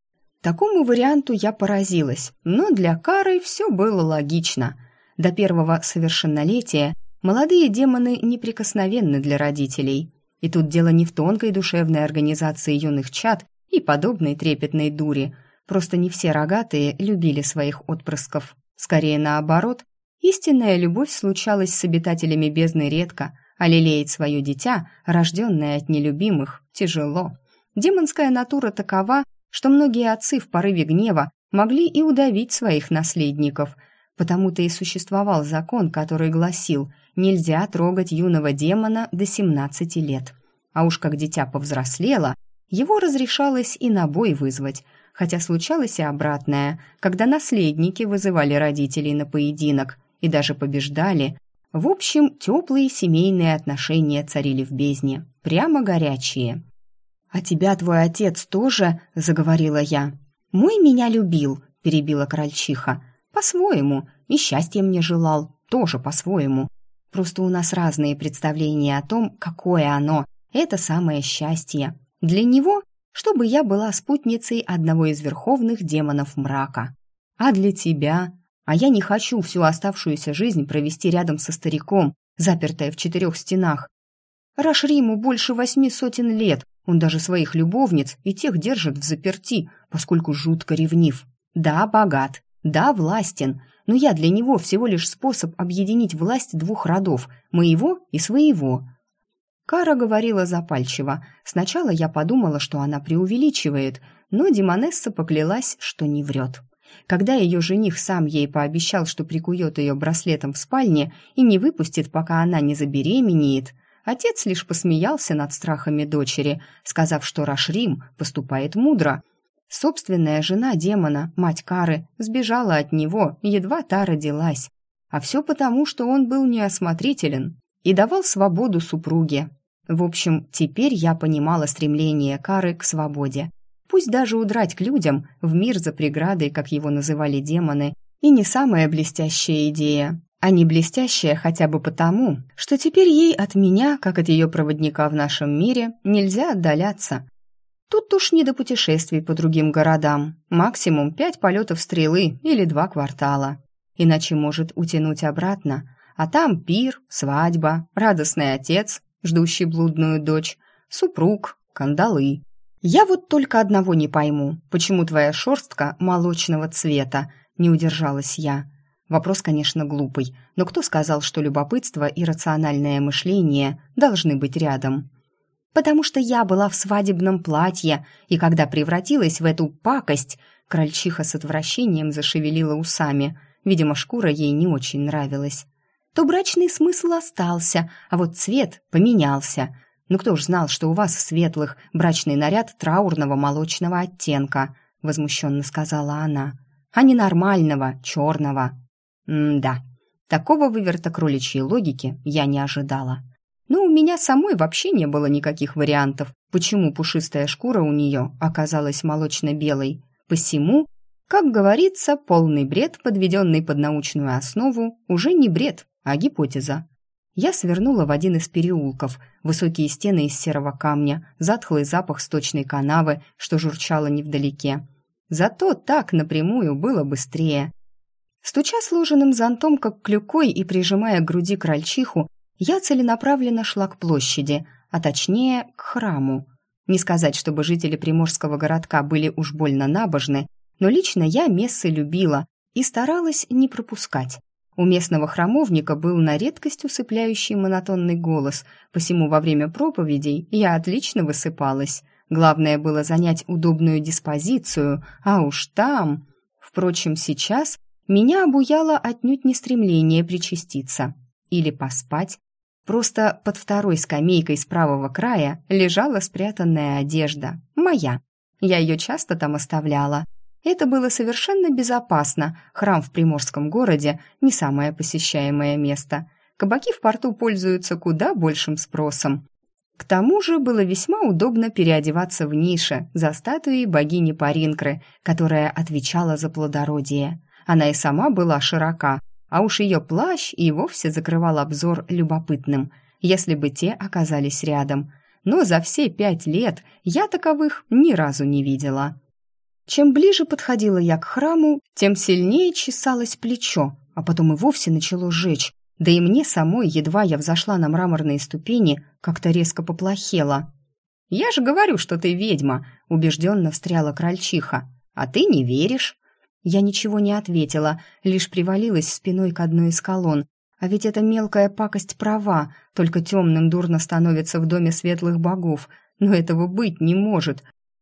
Такому варианту я поразилась, но для Кары все было логично. До первого совершеннолетия молодые демоны неприкосновенны для родителей. И тут дело не в тонкой душевной организации юных чад и подобной трепетной дури. Просто не все рогатые любили своих отпрысков. Скорее наоборот, истинная любовь случалась с обитателями бездны редко, а лелеять свое дитя, рожденное от нелюбимых, тяжело. Демонская натура такова, что многие отцы в порыве гнева могли и удавить своих наследников. Потому-то и существовал закон, который гласил: нельзя трогать юного демона до 17 лет. А уж как дитя повзрослело, его разрешалось и на бой вызвать, хотя случалось и обратное, когда наследники вызывали родителей на поединок и даже побеждали. В общем, теплые семейные отношения царили в бездне, прямо горячие. «А тебя твой отец тоже?» – заговорила я. «Мой меня любил», – перебила крольчиха. «По-своему, и счастья мне желал, тоже по-своему. Просто у нас разные представления о том, какое оно, это самое счастье. Для него, чтобы я была спутницей одного из верховных демонов мрака. А для тебя? А я не хочу всю оставшуюся жизнь провести рядом со стариком, запертая в 4 стенах. Рашриму больше 800 лет, он даже своих любовниц и тех держит взаперти, поскольку жутко ревнив. Да, богат, да, властен, но я для него всего лишь способ объединить власть 2 родов, моего и своего». Кара говорила запальчиво. Сначала я подумала, что она преувеличивает, но демонесса поклялась, что не врет. Когда ее жених сам ей пообещал, что прикует ее браслетом в спальне и не выпустит, пока она не забеременеет, отец лишь посмеялся над страхами дочери, сказав, что Рашрим поступает мудро. Собственная жена демона, мать Кары, сбежала от него, едва та родилась. А все потому, что он был неосмотрителен и давал свободу супруге. В общем, теперь я понимала стремление Кары к свободе. Пусть даже удрать к людям, в мир за преградой, как его называли демоны, и не самая блестящая идея. А не блестящая хотя бы потому, что теперь ей от меня, как от ее проводника в нашем мире, нельзя отдаляться. Тут уж не до путешествий по другим городам. Максимум 5 полетов стрелы или 2 квартала. Иначе может утянуть обратно. А там пир, свадьба, радостный отец, ждущий блудную дочь, супруг, кандалы. Я вот только одного не пойму, почему твоя шерстка молочного цвета, не удержалась я. Вопрос, конечно, глупый, но кто сказал, что любопытство и рациональное мышление должны быть рядом? Потому что я была в свадебном платье, и когда превратилась в эту пакость, крольчиха с отвращением зашевелила усами, видимо, шкура ей не очень нравилась, то брачный смысл остался, а вот цвет поменялся. Ну кто ж знал, что у вас, светлых, брачный наряд траурного молочного оттенка? возмущенно сказала она, «а не нормального, черного». Да, такого выверта кроличьей логики я не ожидала. Но у меня самой вообще не было никаких вариантов, почему пушистая шкура у нее оказалась молочно-белой. Посему, как говорится, полный бред, подведенный под научную основу, уже не бред, а гипотеза. Я свернула в один из переулков, высокие стены из серого камня, затхлый запах сточной канавы, что журчало невдалеке. Зато так напрямую было быстрее. Стуча сложенным зонтом, как клюкой, и прижимая к груди крольчиху, я целенаправленно шла к площади, а точнее к храму. Не сказать, чтобы жители приморского городка были уж больно набожны, но лично я мессы любила и старалась не пропускать. У местного храмовника был на редкость усыпляющий монотонный голос, посему во время проповедей я отлично высыпалась. Главное было занять удобную диспозицию, а уж там... Впрочем, сейчас меня обуяло отнюдь не стремление причаститься или поспать. Просто под второй скамейкой с правого края лежала спрятанная одежда. Моя. Я ее часто там оставляла. Это было совершенно безопасно. Храм в приморском городе – не самое посещаемое место. Кабаки в порту пользуются куда большим спросом. К тому же было весьма удобно переодеваться в нише за статуей богини Паринкры, которая отвечала за плодородие. Она и сама была широка, а уж ее плащ и вовсе закрывал обзор любопытным, если бы те оказались рядом. Но за все 5 лет я таковых ни разу не видела. Чем ближе подходила я к храму, тем сильнее чесалось плечо, а потом и вовсе начало жечь. Да и мне самой, едва я взошла на мраморные ступени, как-то резко поплохело. «Я же говорю, что ты ведьма», — убежденно встряла крольчиха. «А ты не веришь?» Я ничего не ответила, лишь привалилась спиной к одной из колонн. А ведь эта мелкая пакость права, только темным дурно становится в доме светлых богов. Но этого быть не может.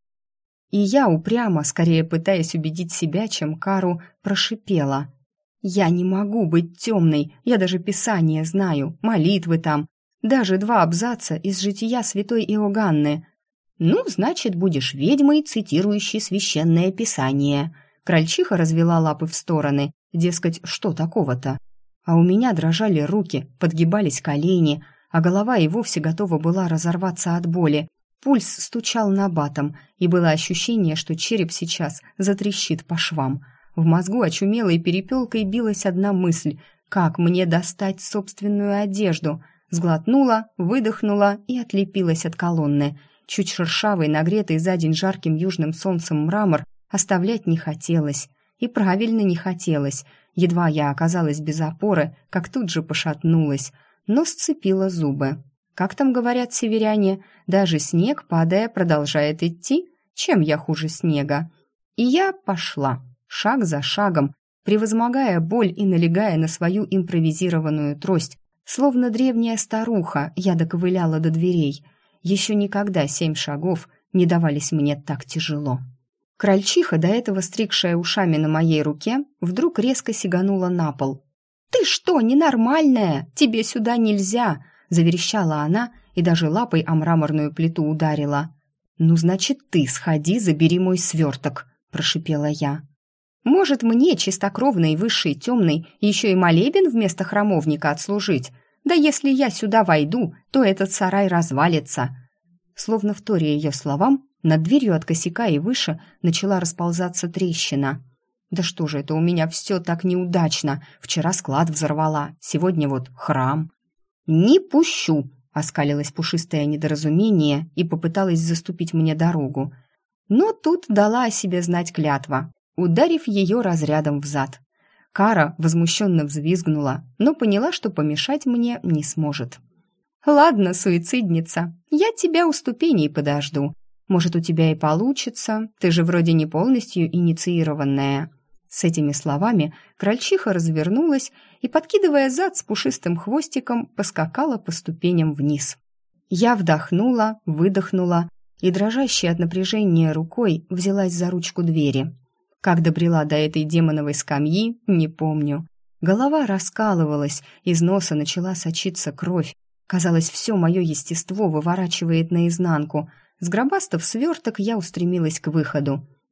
И я упрямо, скорее пытаясь убедить себя, чем Кару, прошипела. «Я не могу быть темной, я даже Писание знаю, молитвы там, даже 2 абзаца из жития святой Иоганны». «Ну, значит, будешь ведьмой, цитирующей священное Писание». Крольчиха развела лапы в стороны, дескать, что такого-то? А у меня дрожали руки, подгибались колени, а голова и вовсе готова была разорваться от боли. Пульс стучал набатом, и было ощущение, что череп сейчас затрещит по швам. В мозгу очумелой перепелкой билась одна мысль: как мне достать собственную одежду? Сглотнула, выдохнула и отлепилась от колонны. Чуть шершавый, нагретый за день жарким южным солнцем мрамор оставлять не хотелось. И правильно не хотелось. Едва я оказалась без опоры, как тут же пошатнулась, но сцепила зубы. Как там говорят северяне, даже снег, падая, продолжает идти? Чем я хуже снега? И я пошла, шаг за шагом, превозмогая боль и налегая на свою импровизированную трость. Словно древняя старуха, я доковыляла до дверей. Еще никогда 7 шагов не давались мне так тяжело. Крольчиха, до этого стригшая ушами на моей руке, вдруг резко сиганула на пол. «Ты что, ненормальная? Тебе сюда нельзя!» — заверещала она и даже лапой о мраморную плиту ударила. «Ну, значит, ты сходи, забери мой сверток!» — прошипела я. «Может, мне, чистокровной высшей темной, еще и молебен вместо храмовника отслужить? Да если я сюда войду, то этот сарай развалится!» Словно вторя ее словам, над дверью от косяка и выше начала расползаться трещина. «Да что же это у меня все так неудачно? Вчера склад взорвала, сегодня вот храм». «Не пущу!» — оскалилось пушистое недоразумение и попыталась заступить мне дорогу. Но тут дала о себе знать клятва, ударив ее разрядом в зад. Кара возмущенно взвизгнула, но поняла, что помешать мне не сможет. «Ладно, суицидница, я тебя у ступеней подожду. Может, у тебя и получится, ты же вроде не полностью инициированная». С этими словами крольчиха развернулась и, подкидывая зад с пушистым хвостиком, поскакала по ступеням вниз. Я вдохнула, выдохнула и, дрожащей от напряжения рукой, взялась за ручку двери. Как добрела до этой демоновой скамьи, не помню. Голова раскалывалась, из носа начала сочиться кровь. Казалось, все мое естество выворачивает наизнанку. Сгробастав сверток, я устремилась к выходу.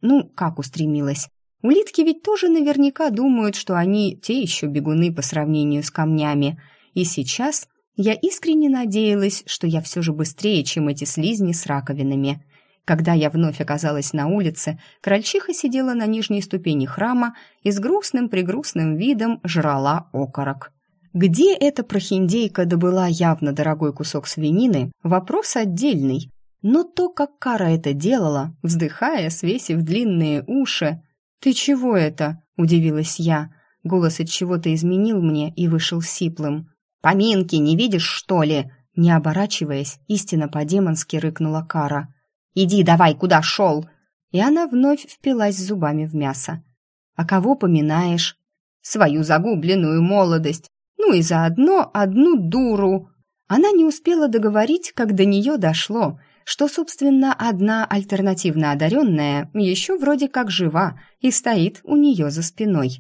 Ну, как устремилась? Улитки ведь тоже наверняка думают, что они те еще бегуны по сравнению с камнями. И сейчас я искренне надеялась, что я все же быстрее, чем эти слизни с раковинами. Когда я вновь оказалась на улице, крольчиха сидела на нижней ступени храма и с грустным-прегрустным видом жрала окорок. Где эта прохиндейка добыла явно дорогой кусок свинины, вопрос отдельный. Но то, как Кара это делала, вздыхая, свесив длинные уши... «Ты чего это?» – удивилась я. Голос от чего-то изменил мне и вышел сиплым. «Поминки не видишь, что ли?» Не оборачиваясь, истинно по-демонски рыкнула Кара. «Иди давай, куда шел?» И она вновь впилась зубами в мясо. «А кого поминаешь?» «Свою загубленную молодость. Ну и заодно одну дуру». Она не успела договорить, как до нее дошло, что, собственно, одна альтернативно одаренная еще вроде как жива и стоит у нее за спиной.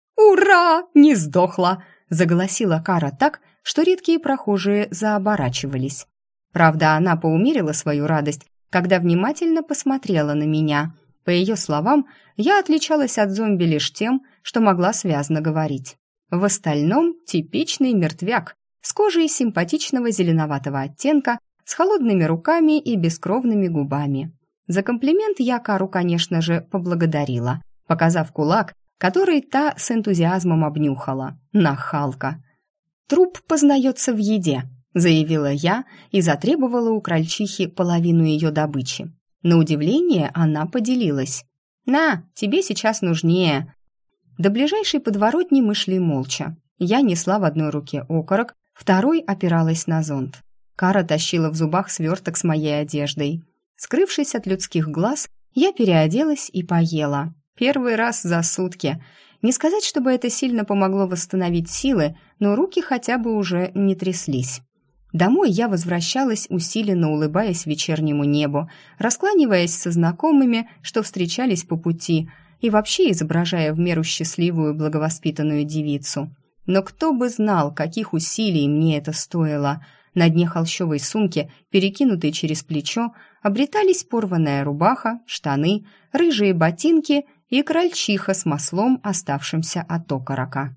«Ура! Не сдохла!» – заголосила Кара так, что редкие прохожие заоборачивались. Правда, она поумерила свою радость, когда внимательно посмотрела на меня. По ее словам, я отличалась от зомби лишь тем, что могла связно говорить. В остальном типичный мертвяк с кожей симпатичного зеленоватого оттенка, с холодными руками и бескровными губами. За комплимент я Кару, конечно же, поблагодарила, показав кулак, который та с энтузиазмом обнюхала. Нахалка. «Труп познается в еде», — заявила я и затребовала у крольчихи половину ее добычи. На удивление она поделилась. «На, тебе сейчас нужнее». До ближайшей подворотни мы шли молча. Я несла в одной руке окорок, второй опиралась на зонт. Кара тащила в зубах сверток с моей одеждой. Скрывшись от людских глаз, я переоделась и поела. Первый раз за сутки. Не сказать, чтобы это сильно помогло восстановить силы, но руки хотя бы уже не тряслись. Домой я возвращалась, усиленно улыбаясь вечернему небу, раскланиваясь со знакомыми, что встречались по пути, и вообще изображая в меру счастливую благовоспитанную девицу. Но кто бы знал, каких усилий мне это стоило. На дне холщовой сумки, перекинутой через плечо, обретались порванная рубаха, штаны, рыжие ботинки и крольчиха с маслом, оставшимся от окорока.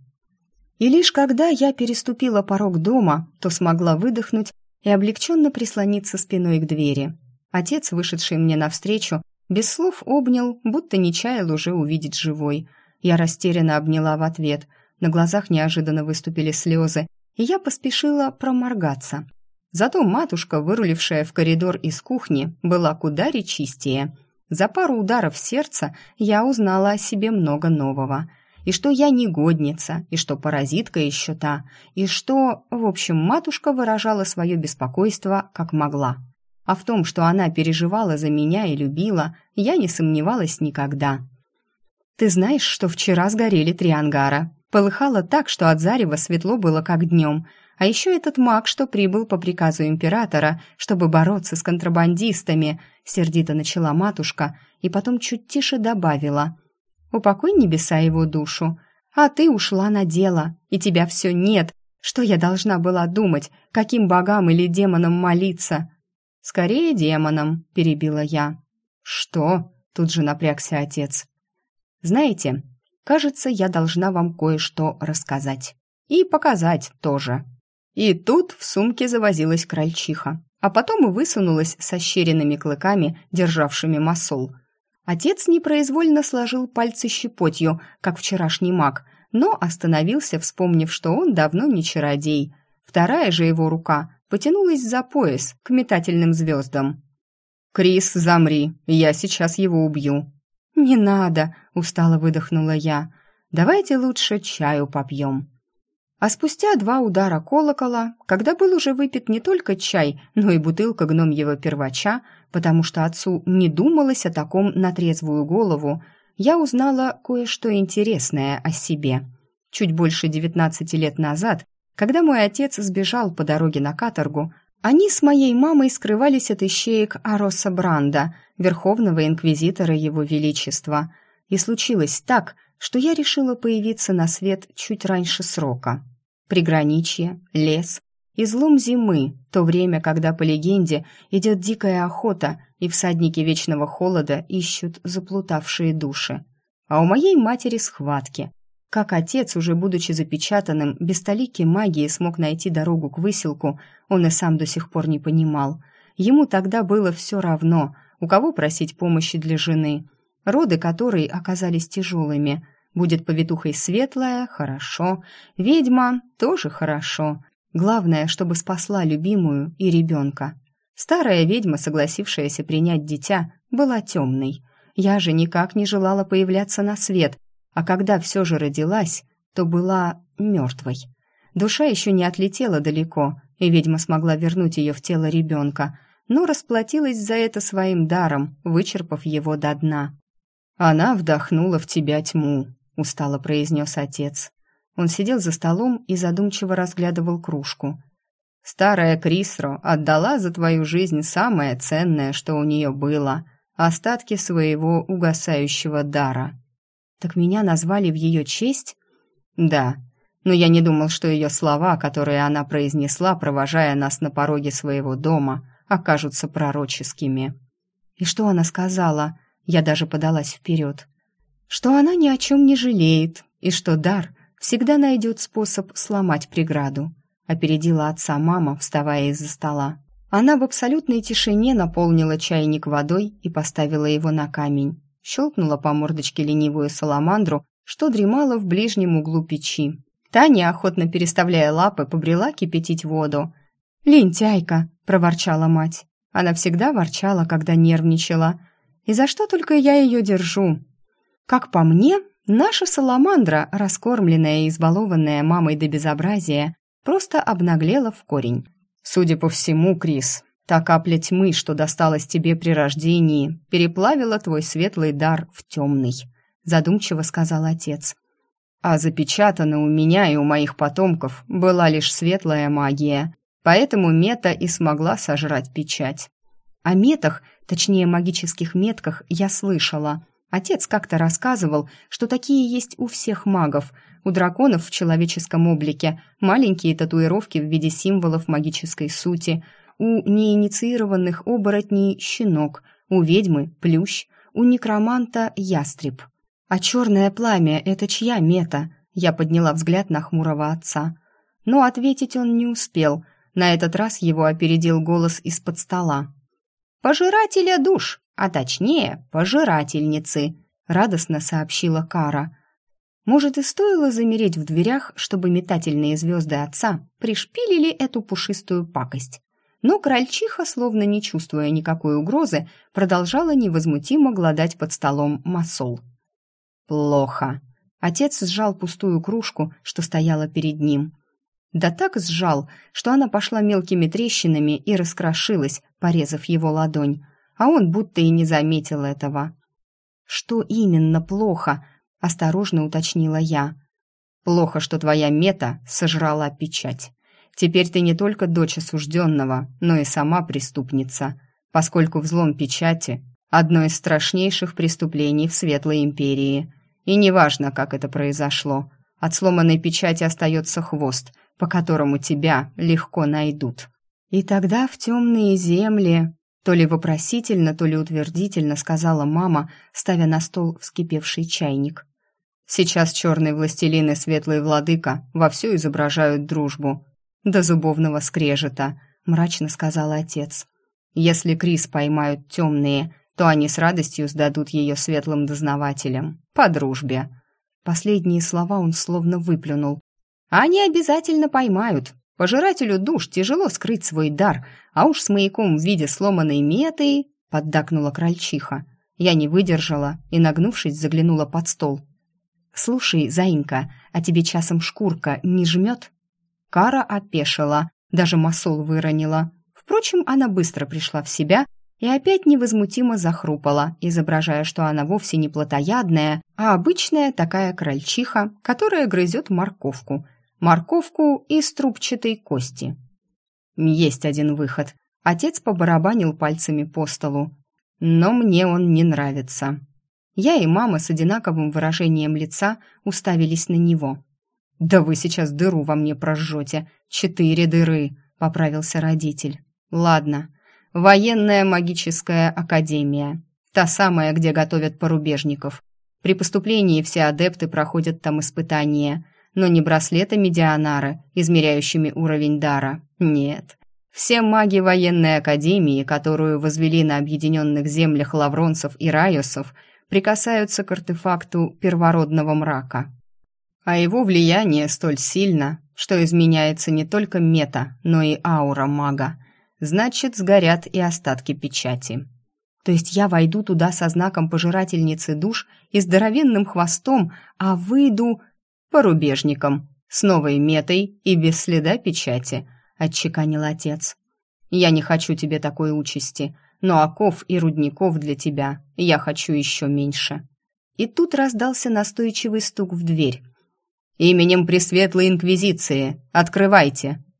И лишь когда я переступила порог дома, то смогла выдохнуть и облегченно прислониться спиной к двери. Отец, вышедший мне навстречу, без слов обнял, будто не чаял уже увидеть живой. Я растерянно обняла в ответ. На глазах неожиданно выступили слезы, и я поспешила проморгаться. Зато матушка, вырулившая в коридор из кухни, была куда речистее. За пару ударов сердца я узнала о себе много нового. И что я негодница, и что паразитка еще та, и что, в общем, матушка выражала свое беспокойство как могла. А в том, что она переживала за меня и любила, я не сомневалась никогда. «Ты знаешь, что вчера сгорели 3 ангара?» Полыхало так, что от зарева светло было как днем. А еще этот маг, что прибыл по приказу императора, чтобы бороться с контрабандистами, сердито начала матушка и потом чуть тише добавила: «Упокой небеса его душу, а ты ушла на дело, и тебя все нет. Что я должна была думать, каким богам или демонам молиться?» «Скорее демонам», — перебила я. «Что?» — тут же напрягся отец. «Знаете, кажется, я должна вам кое-что рассказать. И показать тоже». И тут в сумке завозилась крольчиха, а потом и высунулась с ощеренными клыками, державшими масол. Отец непроизвольно сложил пальцы щепотью, как вчерашний маг, но остановился, вспомнив, что он давно не чародей. Вторая же его рука потянулась за пояс к метательным звездам. «Крис, замри, я сейчас его убью». «Не надо», — устало выдохнула я. «Давайте лучше чаю попьем». А спустя 2 удара колокола, когда был уже выпит не только чай, но и бутылка гномьего первача, потому что отцу не думалось о таком на трезвую голову, я узнала кое-что интересное о себе. Чуть больше 19 лет назад, когда мой отец сбежал по дороге на каторгу, они с моей мамой скрывались от ищеек Ароса Бранда, верховного инквизитора его величества. И случилось так, что я решила появиться на свет чуть раньше срока. Приграничье, лес, излом зимы, то время, когда, по легенде, идет дикая охота, и всадники вечного холода ищут заплутавшие души. А у моей матери схватки. Как отец, уже будучи запечатанным, без толики магии смог найти дорогу к выселку, он и сам до сих пор не понимал. Ему тогда было все равно, у кого просить помощи для жены, роды которой оказались тяжелыми. Будет повитухой светлая — хорошо, ведьма — тоже хорошо. Главное, чтобы спасла любимую и ребенка. Старая ведьма, согласившаяся принять дитя, была темной. Я же никак не желала появляться на свет, а когда все же родилась, то была мертвой. Душа еще не отлетела далеко, и ведьма смогла вернуть ее в тело ребенка, но расплатилась за это своим даром, вычерпав его до дна. «Она вдохнула в тебя тьму», — устало произнес отец. Он сидел за столом и задумчиво разглядывал кружку. «Старая Крисро отдала за твою жизнь самое ценное, что у нее было — остатки своего угасающего дара». «Так меня назвали в ее честь?» «Да, но я не думал, что ее слова, которые она произнесла, провожая нас на пороге своего дома, окажутся пророческими». «И что она сказала?» Я даже подалась вперед. «Что она ни о чем не жалеет, и что дар всегда найдет способ сломать преграду», опередила отца мама, вставая из-за стола. Она в абсолютной тишине наполнила чайник водой и поставила его на камень. Щелкнула по мордочке ленивую саламандру, что дремала в ближнем углу печи. Та, неохотно переставляя лапы, побрела кипятить воду. «Лентяйка!» — проворчала мать. Она всегда ворчала, когда нервничала. «И за что только я ее держу?» Как по мне, наша саламандра, раскормленная и избалованная мамой до безобразия, просто обнаглела в корень. «Судя по всему, Крис, та капля тьмы, что досталась тебе при рождении, переплавила твой светлый дар в темный», задумчиво сказал отец. «А запечатана у меня и у моих потомков была лишь светлая магия, поэтому мета и смогла сожрать печать». О метах, точнее магических метках, я слышала. Отец как-то рассказывал, что такие есть у всех магов. У драконов в человеческом облике маленькие татуировки в виде символов магической сути, у неинициированных оборотней щенок, у ведьмы плющ, у некроманта ястреб. А черное пламя — это чья мета? Я подняла взгляд на хмурого отца. Но ответить он не успел. На этот раз его опередил голос из-под стола. «Пожирателя душ, а точнее, пожирательницы», — радостно сообщила Кара. Может, и стоило замереть в дверях, чтобы метательные звезды отца пришпилили эту пушистую пакость. Но крольчиха, словно не чувствуя никакой угрозы, продолжала невозмутимо глодать под столом масол. «Плохо». Отец сжал пустую кружку, что стояла перед ним. Да так сжал, что она пошла мелкими трещинами и раскрошилась, порезав его ладонь, а он будто и не заметил этого. «Что именно плохо?» — осторожно уточнила я. «Плохо, что твоя мета сожрала печать. Теперь ты не только дочь осужденного, но и сама преступница, поскольку взлом печати — одно из страшнейших преступлений в Светлой Империи. И неважно, как это произошло, от сломанной печати остается хвост, по которому тебя легко найдут». «И тогда в темные земли...» То ли вопросительно, то ли утвердительно сказала мама, ставя на стол вскипевший чайник. «Сейчас черный властелин и светлый владыка вовсю изображают дружбу. До зубовного скрежета», — мрачно сказал отец. «Если Крис поймают темные, то они с радостью сдадут ее светлым дознавателям. По дружбе». Последние слова он словно выплюнул. «Они обязательно поймают. Пожирателю душ тяжело скрыть свой дар, а уж с маяком в виде сломанной меты», — поддакнула крольчиха. Я не выдержала и, нагнувшись, заглянула под стол. «Слушай, заинька, а тебе часом шкурка не жмет?» Кара опешила, даже масол выронила. Впрочем, она быстро пришла в себя и опять невозмутимо захрупала, изображая, что она вовсе не плотоядная, а обычная такая крольчиха, которая грызет морковку. Морковку из трубчатой кости. Есть один выход. Отец побарабанил пальцами по столу. Но мне он не нравится. Я и мама с одинаковым выражением лица уставились на него. «Да вы сейчас дыру во мне прожжете. 4 дыры!» поправился родитель. Ладно, военная магическая академия. Та самая, где готовят порубежников. При поступлении все адепты проходят там испытания, но не браслетами Дианары, измеряющими уровень дара. Нет. Все маги военной академии, которую возвели на объединенных землях лавронцев и райосов, прикасаются к артефакту первородного мрака. А его влияние столь сильно, что изменяется не только мета, но и аура мага. Значит, сгорят и остатки печати. То есть я войду туда со знаком пожирательницы душ и здоровенным хвостом, а выйду порубежником, с новой метой и без следа печати, отчеканил отец. Я не хочу тебе такой участи, но оков и рудников для тебя я хочу еще меньше. И тут раздался настойчивый стук в дверь. «Именем Пресветлой Инквизиции! Открывайте!»